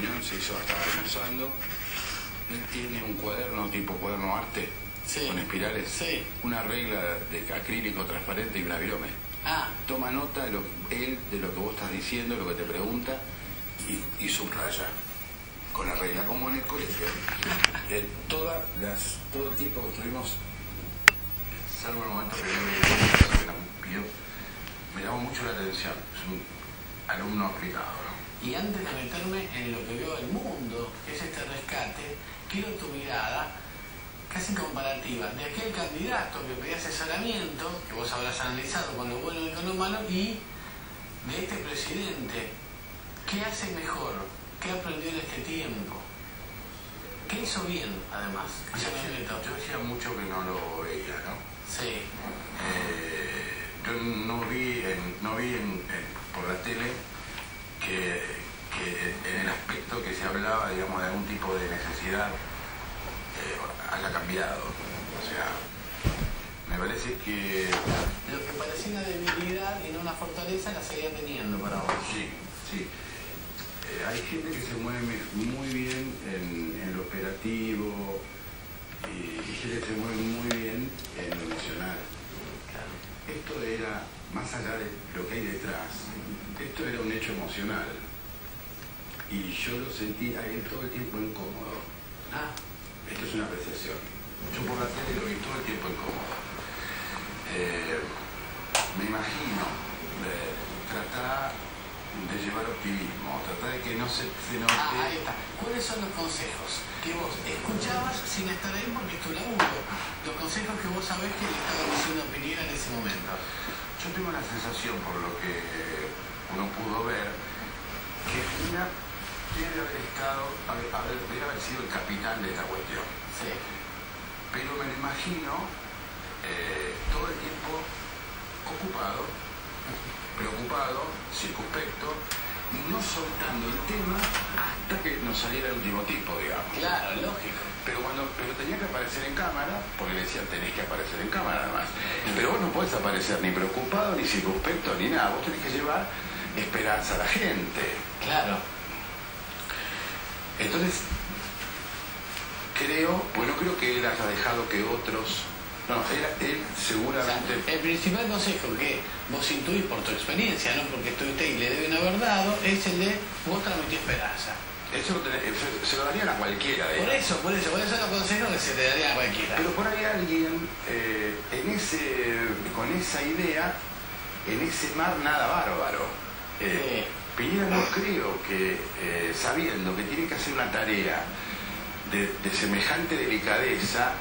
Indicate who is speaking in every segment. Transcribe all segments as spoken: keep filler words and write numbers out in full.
Speaker 1: reunión se hizo hasta almorzando. Él tiene un cuaderno tipo cuaderno arte, sí, con espirales,
Speaker 2: sí,
Speaker 1: una regla de acrílico transparente y una virome.
Speaker 2: Ah.
Speaker 1: Toma nota de lo, él de lo que vos estás diciendo, lo que te pregunta, y, y subraya con la regla, como en el colegio. Eh, todas las, todo el tiempo que estuvimos, salvo el momento que yo me pidió, me llamó mucho la atención. Es un alumno aplicado, ¿no?
Speaker 2: Y antes de meterme en lo que veo el mundo, que es este rescate, quiero tu mirada casi comparativa de aquel candidato que pedía asesoramiento, que vos habrás analizado con lo bueno y con lo malo, y de este presidente. ¿Qué hace mejor? ¿Qué aprendió en este tiempo? ¿Qué hizo bien, además?
Speaker 1: Yo, yo decía mucho que no lo veía, ¿no?
Speaker 2: Sí.
Speaker 1: Eh, yo no vi, en, no vi en, en, por la tele que, que en el aspecto que se hablaba, digamos, de algún tipo de necesidad eh, haya cambiado. O sea, me parece que...
Speaker 2: Lo que parecía una debilidad y no una fortaleza la seguía teniendo para vos.
Speaker 1: Sí, sí. Eh, hay gente que se mueve muy bien en, en lo operativo y, y gente que se mueve muy bien en lo emocional.
Speaker 2: Claro.
Speaker 1: Esto era, más allá de lo que hay detrás, esto era un hecho emocional. Y yo lo sentí a él todo el tiempo incómodo.
Speaker 2: Ah.
Speaker 1: Esto es una apreciación. Yo por la tele lo vi todo el tiempo incómodo. Eh, me imagino eh, tratar de llevar optimismo, tratar de que no se, se note...
Speaker 2: Ah, ahí está. ¿Cuáles son los consejos que vos escuchabas sin estar ahí porque es tu laburo? Los consejos que vos sabés que le estaba diciendo a Piñera en ese momento.
Speaker 1: Yo tengo la sensación, por lo que uno pudo ver, que Piñera debe haber estado, haber, haber, debe haber sido el capitán de esta cuestión.
Speaker 2: Sí.
Speaker 1: Pero me lo imagino eh, todo el tiempo ocupado, preocupado, circunspecto, y no soltando el tema hasta que nos saliera el último tipo, digamos.
Speaker 2: Claro, lógico.
Speaker 1: Pero cuando pero tenía que aparecer en cámara, porque le decían tenés que aparecer en cámara además. Pero vos no podés aparecer ni preocupado, ni circunspecto, ni nada. Vos tenés que llevar esperanza a la gente.
Speaker 2: Claro.
Speaker 1: Entonces, creo, pues no creo que él haya dejado que otros... No, él, él seguramente...
Speaker 2: O sea, el principal consejo que vos intuís por tu experiencia, no porque estuviste y le deben haber dado, es el de vos transmitís esperanza.
Speaker 1: Eso lo tenés, se, se lo darían a cualquiera.
Speaker 2: Por
Speaker 1: digamos.
Speaker 2: eso, por eso, por eso los consejos que se le darían a cualquiera.
Speaker 1: Pero por ahí alguien, eh, en ese, con esa idea, en ese mar nada bárbaro. Eh, sí. Piñera no creo que, eh, sabiendo que tiene que hacer una tarea de, de semejante delicadeza,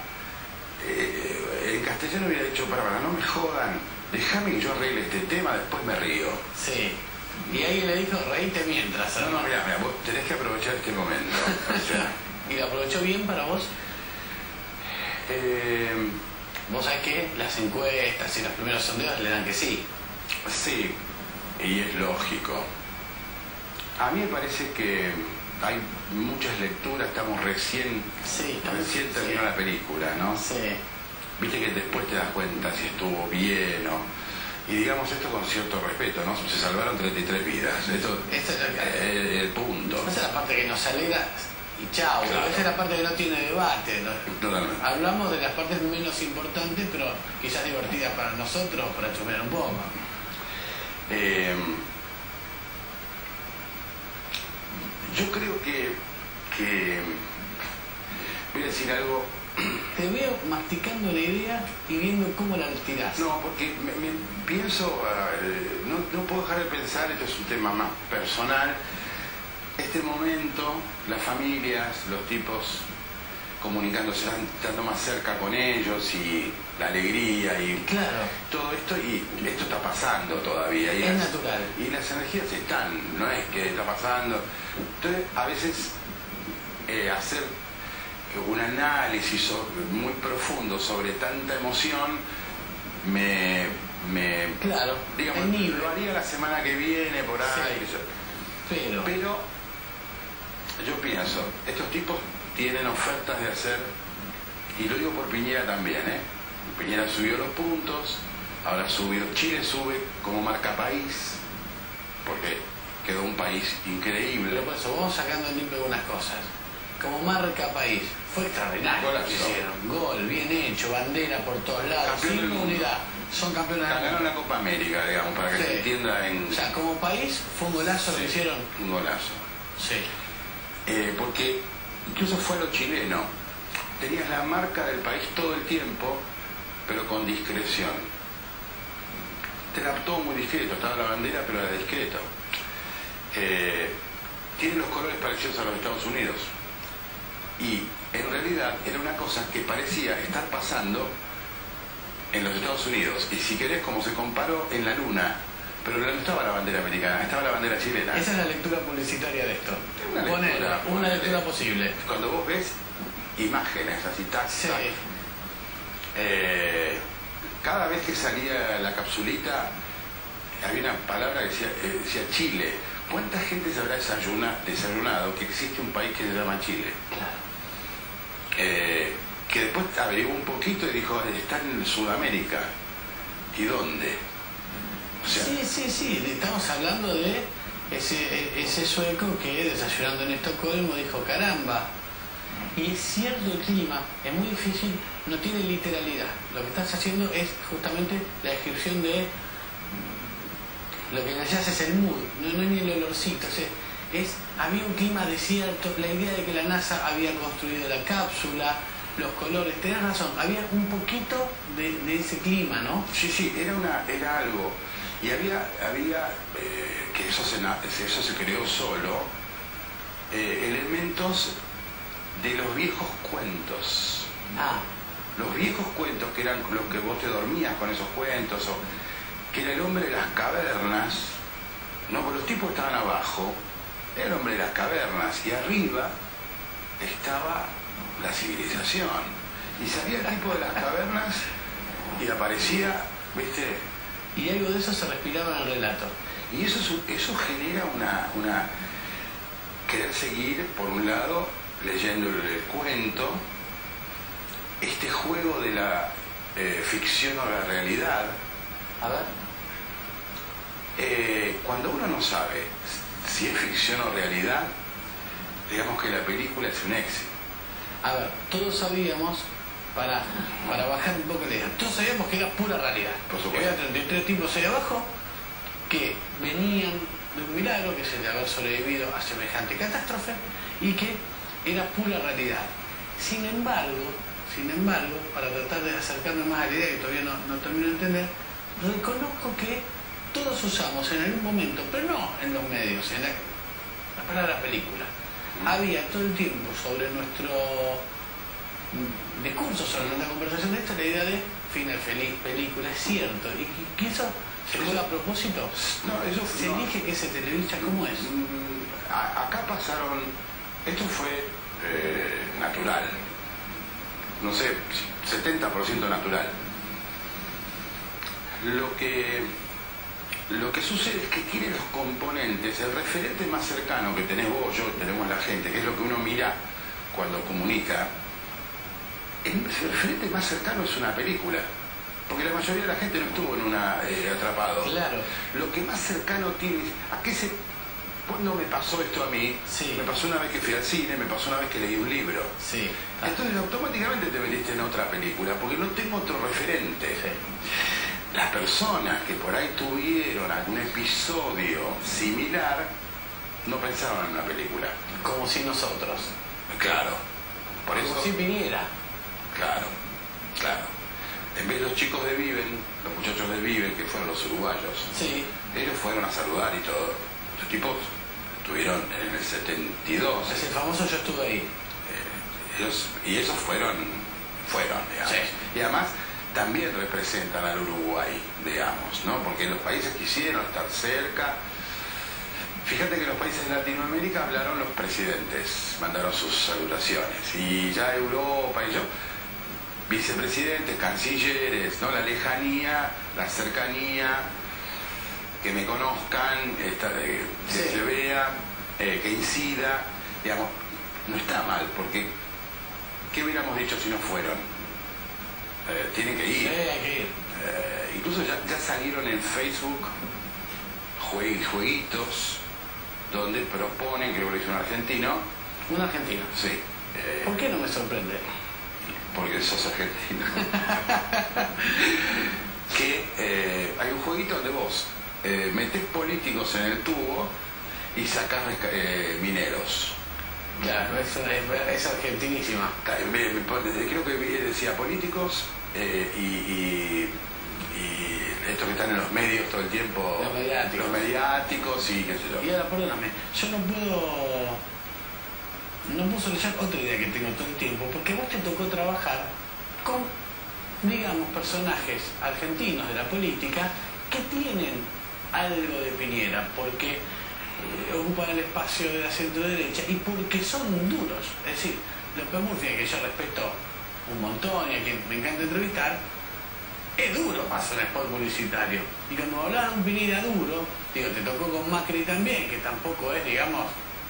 Speaker 1: Eh, en castellano hubiera dicho, para, para, no me jodan, déjame que yo arregle este tema, después me río.
Speaker 2: Sí. Y alguien le dijo, reíte mientras.
Speaker 1: No, no, mira, mira, vos tenés que aprovechar este momento. O sea,
Speaker 2: ¿y lo aprovechó bien para vos?
Speaker 1: Eh,
Speaker 2: vos sabés que las encuestas y los primeros sondeos le dan que sí.
Speaker 1: Sí, y es lógico. A mí me parece que hay muchas lecturas, estamos recién,
Speaker 2: sí,
Speaker 1: recién
Speaker 2: sí.
Speaker 1: terminó la película, ¿no?
Speaker 2: Sí.
Speaker 1: Viste que después te das cuenta si estuvo bien o... Y digamos esto con cierto respeto, ¿no? Se salvaron treinta y tres vidas, esto
Speaker 2: Esta es la,
Speaker 1: es el, el punto.
Speaker 2: Esa es la parte que nos alegra y chao,
Speaker 1: Claro.
Speaker 2: esa es la parte que no tiene debate, ¿no?
Speaker 1: Totalmente.
Speaker 2: Hablamos de las partes menos importantes, pero quizás divertidas para nosotros, para chumear un poco.
Speaker 1: Eh, yo creo que, que voy a decir algo.
Speaker 2: Te veo masticando la idea y viendo cómo la tirás.
Speaker 1: No, porque me, me pienso, uh, no, no puedo dejar de pensar, esto es un tema más personal, este momento, las familias, los tipos comunicándose, estando más cerca con ellos y la alegría y
Speaker 2: claro.
Speaker 1: todo esto, y esto está pasando todavía. Y
Speaker 2: es
Speaker 1: las,
Speaker 2: natural.
Speaker 1: Y las energías están, no es que está pasando. Entonces, a veces, eh, hacer un análisis sobre, muy profundo sobre tanta emoción, me... me
Speaker 2: claro,
Speaker 1: digamos, lo haría la semana que viene, por ahí.
Speaker 2: Sí.
Speaker 1: Yo,
Speaker 2: pero...
Speaker 1: pero, yo pienso, estos tipos tienen ofertas de hacer, y lo digo por Piñera también, ¿eh? Piñera subió los puntos, ahora subió, Chile sube como marca país, porque quedó un país increíble.
Speaker 2: Pero por eso vamos sacando en limpio algunas cosas. Como marca país, fue extraordinario.
Speaker 1: Golazo.
Speaker 2: Hicieron gol, bien hecho, bandera por todos lados,
Speaker 1: Campeón del
Speaker 2: sin
Speaker 1: mundo.
Speaker 2: unidad. Son campeones del
Speaker 1: Ganaron
Speaker 2: mundo.
Speaker 1: la Copa América, digamos, para que
Speaker 2: Sí.
Speaker 1: se entienda en...
Speaker 2: O sea, como país fue un golazo lo que
Speaker 1: Sí,
Speaker 2: hicieron.
Speaker 1: un golazo.
Speaker 2: Sí.
Speaker 1: Eh, porque incluso fue lo chileno. Tenías la marca del país todo el tiempo, pero con discreción. Era todo muy discreto, estaba la bandera, pero era discreto. Eh, tiene los colores parecidos a los Estados Unidos. Y en realidad era una cosa que parecía estar pasando en los Estados Unidos. Y si querés, como se comparó en la Luna, pero no estaba la bandera americana, estaba la bandera chilena.
Speaker 2: Esa es la lectura publicitaria de esto.
Speaker 1: Una
Speaker 2: Poner
Speaker 1: lectura,
Speaker 2: una
Speaker 1: ponele.
Speaker 2: lectura posible.
Speaker 1: Cuando vos ves imágenes así, tac,
Speaker 2: Sí.
Speaker 1: tac, eh, cada vez que salía la capsulita había una palabra que decía, eh, decía Chile. ¿Cuánta gente se habrá desayuna, desayunado que existe un país que se llama Chile?
Speaker 2: Claro.
Speaker 1: Eh, que después averiguó un poquito y dijo, está en Sudamérica. ¿Y dónde? O sea,
Speaker 2: Sí, sí, sí. Estamos hablando de ese, ese sueco que desayunando en Estocolmo dijo, caramba. Y es cierto el clima, es muy difícil, no tiene literalidad. Lo que estás haciendo es justamente la descripción de lo que allá es el mood, no, no es ni el olorcito. O sea, es, había un clima desierto, la idea de que la NASA había construido la cápsula, los colores, tenés razón, había un poquito de, de ese clima, ¿no?
Speaker 1: sí, sí, era, una, era algo. Y había, había eh, que eso se, na- eso se creó solo, eh, elementos de los viejos cuentos.
Speaker 2: Ah,
Speaker 1: Los viejos cuentos que eran los que vos te dormías con esos cuentos, o que era el hombre de las cavernas, no, porque los tipos estaban abajo, era el hombre de las cavernas, y arriba estaba la civilización. Y salía el tipo de las cavernas y aparecía, viste,
Speaker 2: y algo de eso se respiraba en el relato.
Speaker 1: y eso, es un- eso genera una, una querer seguir, por un lado, leyendo el, el cuento, este juego de la eh, ficción o la realidad.
Speaker 2: A ver.
Speaker 1: Eh, cuando uno no sabe si es ficción o realidad, digamos que la película es un éxito.
Speaker 2: A ver, todos sabíamos, para, para bajar un poco la idea, todos sabíamos que era pura realidad.
Speaker 1: Por supuesto.
Speaker 2: Que había treinta y tres tipos ahí abajo que venían de un milagro, que es el de haber sobrevivido a semejante catástrofe, y que era pura realidad. Sin embargo, sin embargo, para tratar de acercarme más a la idea que todavía no, no termino de entender, reconozco que todos usamos en algún momento, pero no en los medios, en la, la palabra película. Había todo el tiempo sobre nuestro mm, discurso, sobre nuestra conversación de esto, la idea de final feliz, película, es cierto, y que eso se juega a propósito.
Speaker 1: No, eso
Speaker 2: Se
Speaker 1: no.
Speaker 2: elige que se televisa, ¿cómo es?
Speaker 1: Mm, a- acá pasaron, esto fue eh, natural, no sé, setenta por ciento natural. Lo que, lo que sucede es que tiene los componentes, el referente más cercano que tenés vos, yo, que tenemos la gente, que es lo que uno mira cuando comunica, el referente más cercano es una película. Porque la mayoría de la gente no estuvo en una eh, atrapado.
Speaker 2: Claro.
Speaker 1: Lo que más cercano tiene, ¿a qué se...? ¿Cuándo me pasó esto a mí?
Speaker 2: Sí.
Speaker 1: Me pasó una vez que fui al cine, me pasó una vez que leí un libro.
Speaker 2: Sí.
Speaker 1: Entonces automáticamente te metiste en otra película, porque no tengo otro referente. Las personas que por ahí tuvieron algún episodio similar, no pensaban en una película.
Speaker 2: Como si nosotros.
Speaker 1: Claro. Por
Speaker 2: Como
Speaker 1: eso...
Speaker 2: si viniera.
Speaker 1: Claro, claro. En vez de los chicos de Viven, los muchachos de Viven, que fueron los uruguayos,
Speaker 2: Sí.
Speaker 1: ellos fueron a saludar y todo. Estos tipos estuvieron en el setenta y dos.
Speaker 2: Es el famoso yo estuve ahí.
Speaker 1: Eh, ellos, y esos fueron, fueron, digamos.
Speaker 2: Sí.
Speaker 1: Y además también representan al Uruguay, digamos, ¿no? Porque los países quisieron estar cerca. Fíjate que los países de Latinoamérica hablaron los presidentes, mandaron sus salutaciones. Y ya Europa y yo, vicepresidentes, cancilleres, ¿no? La lejanía, la cercanía, que me conozcan, esta, eh, que
Speaker 2: Sí.
Speaker 1: se vea, eh, que incida, digamos, no está mal, porque ¿qué hubiéramos dicho si no fueron? Eh, tienen que
Speaker 2: Sí,
Speaker 1: ir.
Speaker 2: hay que ir.
Speaker 1: Eh, incluso ya, ya salieron en Facebook jue- jueguitos donde proponen, creo que lo hizo un argentino.
Speaker 2: ¿Un argentino?
Speaker 1: Sí. Eh,
Speaker 2: ¿Por qué no me sorprende?
Speaker 1: Porque sos argentino. que eh, hay un jueguito donde vos eh, metés políticos en el tubo y sacás eh, mineros.
Speaker 2: Claro, es, es, es argentinísima.
Speaker 1: Creo que decía políticos eh, y, y, y estos que están en los medios todo el tiempo,
Speaker 2: los mediáticos,
Speaker 1: los mediáticos y qué sé yo.
Speaker 2: Y ahora, perdóname, yo no puedo no puedo solucionar otra idea que tengo todo el tiempo, porque a vos te tocó trabajar con, digamos, personajes argentinos de la política que tienen algo de Piñera, porque eh, ocupan el espacio de la centro-derecha y porque son duros. Es decir, López Murphy, que yo respeto un montón y a quien me encanta entrevistar, es duro para hacer un spot publicitario. Y cuando hablaban de un Piñera duro, digo, te tocó con Macri también, que tampoco es, digamos,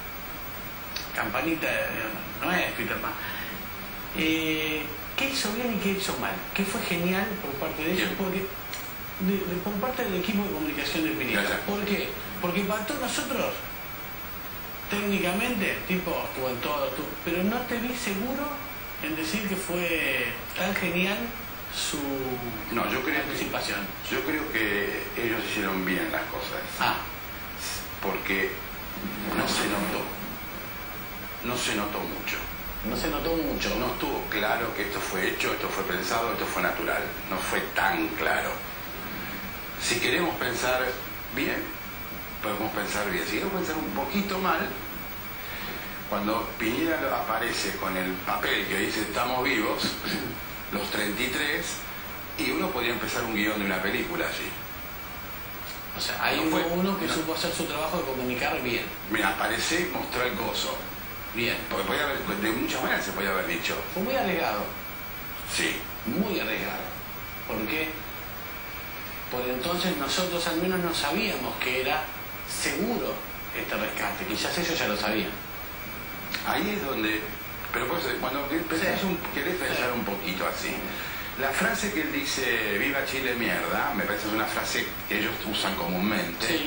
Speaker 2: campanita, no es Peterman. Eh, ¿Qué hizo bien y qué hizo mal? ¿Qué fue genial por parte de ellos? Porque de, de, por parte del equipo de comunicación de Piñera. ¿Por qué? Porque para todos nosotros, técnicamente, tipo, estuvo en todo, estuvo, pero no te vi seguro en decir que fue tan genial su
Speaker 1: no, yo creo
Speaker 2: participación.
Speaker 1: Que, yo creo que ellos hicieron bien las cosas.
Speaker 2: Ah.
Speaker 1: Porque no se notó. No se notó mucho.
Speaker 2: No se notó mucho.
Speaker 1: No estuvo claro que esto fue hecho, esto fue pensado, esto fue natural. No fue tan claro. Si queremos pensar bien, podemos pensar bien. Si queremos pensar un poquito mal, cuando Piñera aparece con el papel que dice estamos vivos, los treinta y tres, y uno podría empezar un guión de una película allí.
Speaker 2: O sea, hay no fue, uno que no. supo hacer su trabajo de comunicar bien.
Speaker 1: Mira, aparece, mostró el coso.
Speaker 2: Bien.
Speaker 1: Porque podía haber, de muchas maneras se podía haber dicho.
Speaker 2: Fue muy arriesgado.
Speaker 1: Sí.
Speaker 2: Muy arriesgado. Porque por entonces nosotros al menos no sabíamos que era seguro este rescate. Quizás ellos ya lo sabían.
Speaker 1: Ahí es donde... Pero por eso, cuando pensás sí. un, querés pensar sí. un poquito así. La frase que él dice, viva Chile mierda, me parece que es una frase que ellos usan comúnmente.
Speaker 2: Sí.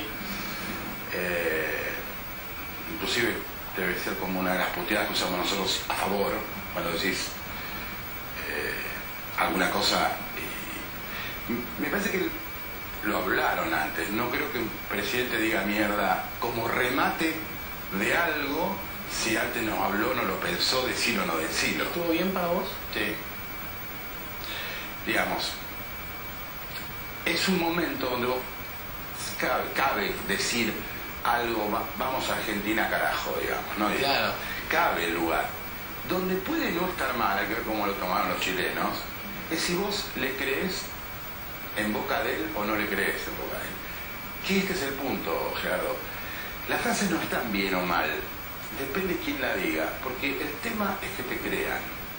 Speaker 1: Eh, inclusive debe ser como una de las puteadas que usamos nosotros a favor, cuando decís eh, alguna cosa. Y, me parece que lo hablaron antes. No creo que un presidente diga mierda como remate de algo. Si antes nos habló, no lo pensó, decirlo o no decirlo.
Speaker 2: ¿Estuvo bien para vos?
Speaker 1: Sí. Digamos, es un momento donde vos cabe, cabe decir algo, vamos a Argentina carajo, digamos, ¿no?
Speaker 2: Claro.
Speaker 1: Cabe el lugar. Donde puede no estar mal, hay que ver cómo lo tomaron los chilenos, es si vos le crees en boca de él o no le crees en boca de él. Que este es el punto, Gerardo. Las frases no están bien o mal. Depende quién la diga, porque el tema es que te crean.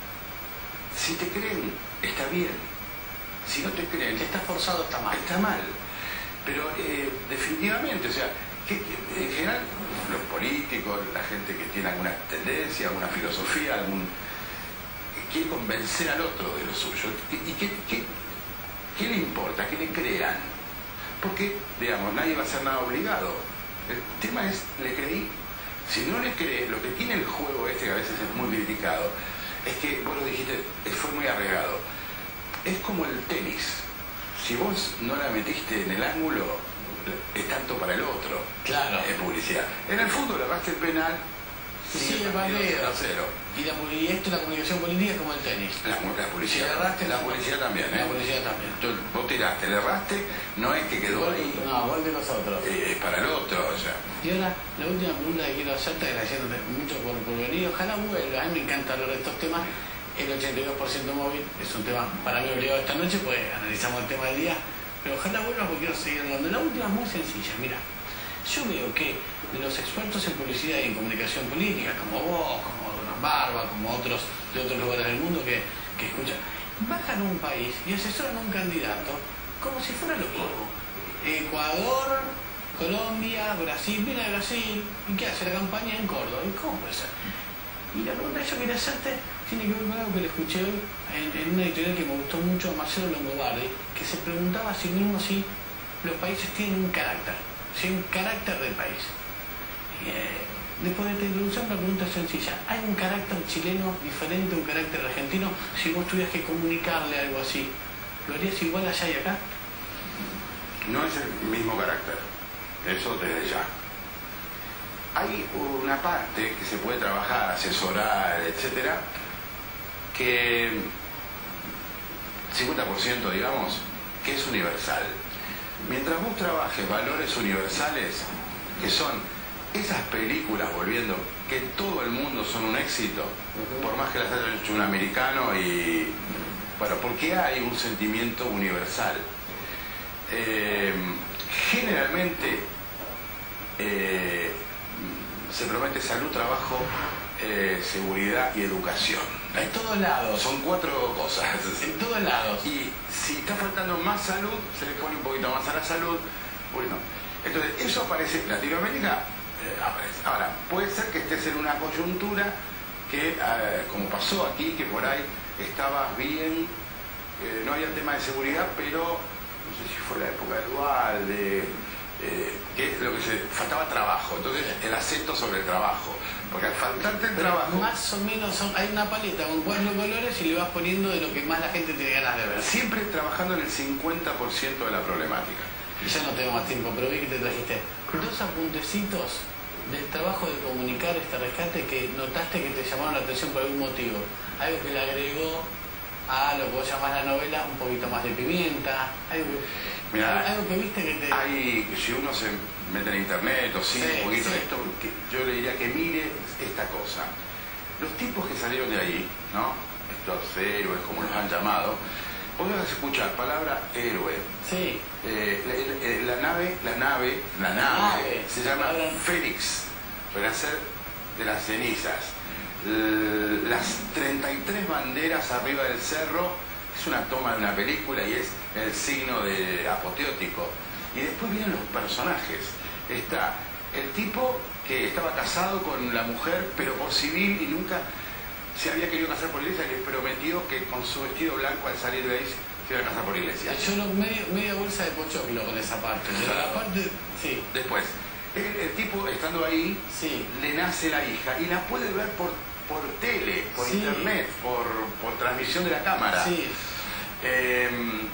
Speaker 1: Si te creen, está bien. Si no te creen...
Speaker 2: Si está forzado, está mal.
Speaker 1: Está mal. Pero eh, definitivamente, o sea, que, que, en general, los políticos, la gente que tiene alguna tendencia, alguna filosofía, algún quiere convencer al otro de lo suyo. ¿Y qué, qué, qué le importa? ¿Qué le crean? Porque, digamos, nadie va a hacer nada obligado. El tema es, ¿le creí? Si no le crees, lo que tiene el juego este, que a veces es muy criticado, es que, vos lo dijiste, fue muy arriesgado. Es como el tenis. Si vos no la metiste en el ángulo, es tanto para el otro.
Speaker 2: Claro.
Speaker 1: Es publicidad. En el fútbol, erraste el penal,
Speaker 2: sí, el partido cero. Y, la, y esto, la comunicación política, es como el tenis.
Speaker 1: La, la publicidad.
Speaker 2: Si erraste,
Speaker 1: la publicidad también, ¿eh?
Speaker 2: La publicidad también.
Speaker 1: Tú, vos tiraste, le erraste, no es que quedó
Speaker 2: gol,
Speaker 1: ahí.
Speaker 2: No, gol de nosotros.
Speaker 1: Eh, es para el otro, o sea.
Speaker 2: Y ahora, la última pregunta que quiero hacerte, agradeciéndote mucho por, por venir. Ojalá vuelva, a mí me encanta hablar de estos temas. El ochenta y dos por ciento móvil es un tema para mí obligado esta noche, pues analizamos el tema del día. Pero ojalá vuelva porque quiero seguir hablando. La última es muy sencilla, mira. Yo veo que los expertos en publicidad y en comunicación política, como vos, como Don Barba, como otros de otros lugares del mundo que, que escuchan, bajan a un país y asesoran a un candidato como si fuera lo mismo. Ecuador, Colombia, Brasil, viene a Brasil, ¿y qué hace la campaña en Córdoba? ¿Y cómo puede ser? Y la pregunta que yo quería hacerte tiene que ver con algo que le escuché hoy en, en una editorial que me gustó mucho, Marcelo Longobardi, que se preguntaba a sí mismo si los países tienen un carácter. Sí, un carácter del país. Eh, después de esta introducción, la pregunta es sencilla. ¿Hay un carácter chileno diferente a un carácter argentino? Si vos tuvieras que comunicarle algo así, ¿lo harías igual allá y acá?
Speaker 1: No es el mismo carácter, eso desde ya. Hay una parte que se puede trabajar, asesorar, etcétera, que cincuenta por ciento, digamos, que es universal. Mientras vos trabajes valores universales, que son esas películas, volviendo, que en todo el mundo son un éxito, uh-huh. por más que las haya hecho un americano, y bueno, porque hay un sentimiento universal. Eh, generalmente eh, se promete salud, trabajo, eh, seguridad y educación.
Speaker 2: En todos lados.
Speaker 1: Son cuatro cosas.
Speaker 2: En todos lados.
Speaker 1: Y si está faltando más salud, se le pone un poquito más a la salud. Bueno, entonces eso aparece en Latinoamérica. Eh, aparece. Ahora, puede ser que estés en una coyuntura que, eh, como pasó aquí, que por ahí estabas bien, eh, no había tema de seguridad, pero no sé si fue la época de Dualde, eh, que es lo que se faltaba trabajo, entonces el acento sobre el trabajo, porque al faltarte el
Speaker 2: pero
Speaker 1: trabajo
Speaker 2: más o menos son, hay una paleta con cuatro colores y le vas poniendo de lo que más la gente tiene ganas de ver,
Speaker 1: siempre trabajando en el cincuenta por ciento de la problemática.
Speaker 2: Y ya no tengo más tiempo, pero vi que te trajiste dos apuntecitos del trabajo de comunicar este rescate que notaste que te llamaron la atención por algún motivo, algo que le agregó a lo que vos llamás la novela un poquito más de pimienta, algo que,
Speaker 1: Mirá,
Speaker 2: algo que viste que te...
Speaker 1: hay, si uno se mete en internet o sigue
Speaker 2: sí,
Speaker 1: un poquito
Speaker 2: sí.
Speaker 1: esto, que yo le diría que mire esta cosa. Los tipos que salieron de ahí, ¿no? Estos héroes, como los han llamado, vos vas a escuchar palabra héroe.
Speaker 2: Sí.
Speaker 1: Eh, la, la nave, la nave, la nave,
Speaker 2: nave.
Speaker 1: se llama
Speaker 2: Palabra...
Speaker 1: Fénix, renacer de las cenizas. Las treinta y tres banderas arriba del cerro es una toma de una película y es el signo de apoteótico. Y después vienen los personajes. Está el tipo que estaba casado con la mujer, pero por civil, y nunca se había querido casar por iglesia, le prometió que con su vestido blanco al salir de ahí se iba a casar por iglesia.
Speaker 2: Yo no, medio, media bolsa de pochoclo con esa parte. Claro. La parte, sí.
Speaker 1: Después, el, el tipo estando ahí,
Speaker 2: sí.
Speaker 1: le nace la hija y la puede ver por, por tele, por sí. internet, por, por transmisión de la cámara.
Speaker 2: Sí.
Speaker 1: Eh,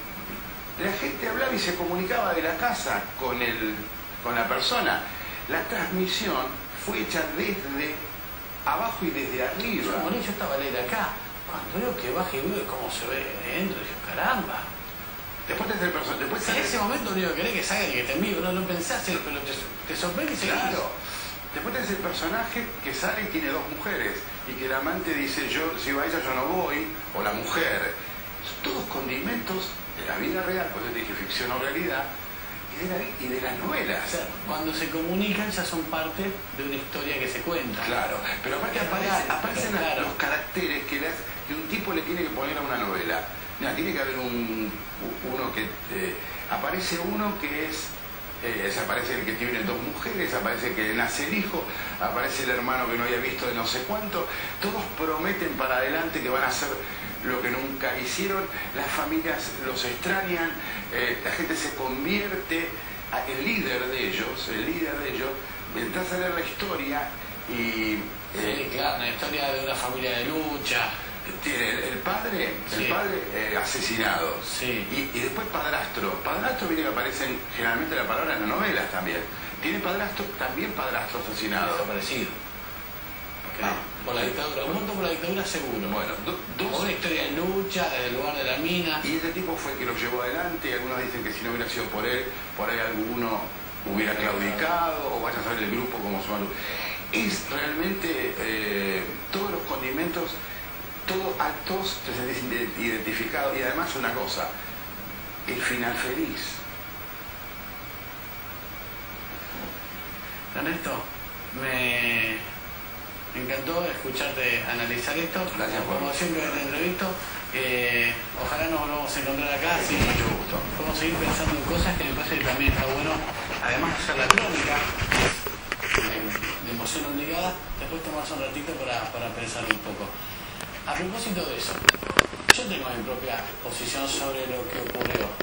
Speaker 1: la gente hablaba y se comunicaba de la casa con, el, con la persona. La transmisión fue hecha desde abajo y desde arriba.
Speaker 2: Yo, bueno, yo estaba leer acá. Cuando veo que baja y veo cómo se ve dentro, dije, caramba.
Speaker 1: Después te el personaje. Después
Speaker 2: en ese momento lo único que querés que salga y que te envíe, no, no pensás, pero te, te sorprende y seguís.
Speaker 1: Claro. Después tenés el personaje que sale y tiene dos mujeres y que el amante dice, yo si va ella yo no voy, o la mujer. Son todos condimentos de la vida real, por eso te dije ficción o realidad, y de, la, y de las novelas.
Speaker 2: O sea, cuando se comunican ya son parte de una historia que se cuenta.
Speaker 1: Claro, pero aparte aparecen, aparecen
Speaker 2: claro.
Speaker 1: los caracteres que, las, que un tipo le tiene que poner a una novela. Mira, tiene que haber un uno que eh, aparece uno que es eh, aparece el que tiene dos mujeres, aparece el que nace el hijo, aparece el hermano que no había visto de no sé cuánto, todos prometen para adelante que van a hacer lo que nunca hicieron, las familias los extrañan, eh, la gente se convierte a el líder de ellos, el líder de ellos, entras a leer la historia y
Speaker 2: eh, sí, claro, una historia de una familia de lucha.
Speaker 1: Tiene el, el padre,
Speaker 2: sí.
Speaker 1: el padre eh, asesinado,
Speaker 2: sí.
Speaker 1: y, y después padrastro. Padrastro viene que aparecen generalmente la palabra en las novelas también. Tiene padrastro, también padrastro asesinado.
Speaker 2: Desaparecido. Okay. Ah, por la dictadura, un muerto por la dictadura seguro.
Speaker 1: Bueno, do, dos.
Speaker 2: Una historia de lucha desde el lugar de la mina.
Speaker 1: Y ese tipo fue el que lo llevó adelante, y algunos dicen que si no hubiera sido por él, por ahí alguno hubiera claudicado, o vaya a saber el grupo como su mano. Es realmente eh, todos los condimentos, todos actos te sentís identificado, y además una cosa, el final feliz.
Speaker 2: Ernesto, me encantó escucharte analizar esto.
Speaker 1: Gracias,
Speaker 2: como siempre te entrevisto. Eh, ojalá nos volvamos a encontrar acá.
Speaker 1: Sí,
Speaker 2: sí,
Speaker 1: mucho gusto.
Speaker 2: Podemos seguir pensando en cosas que me parece que también está bueno, además de hacer la crónica de, de emoción obligada, después tomarse un ratito para, para pensar un poco. A propósito de eso, yo tengo mi propia posición sobre lo que ocurrió.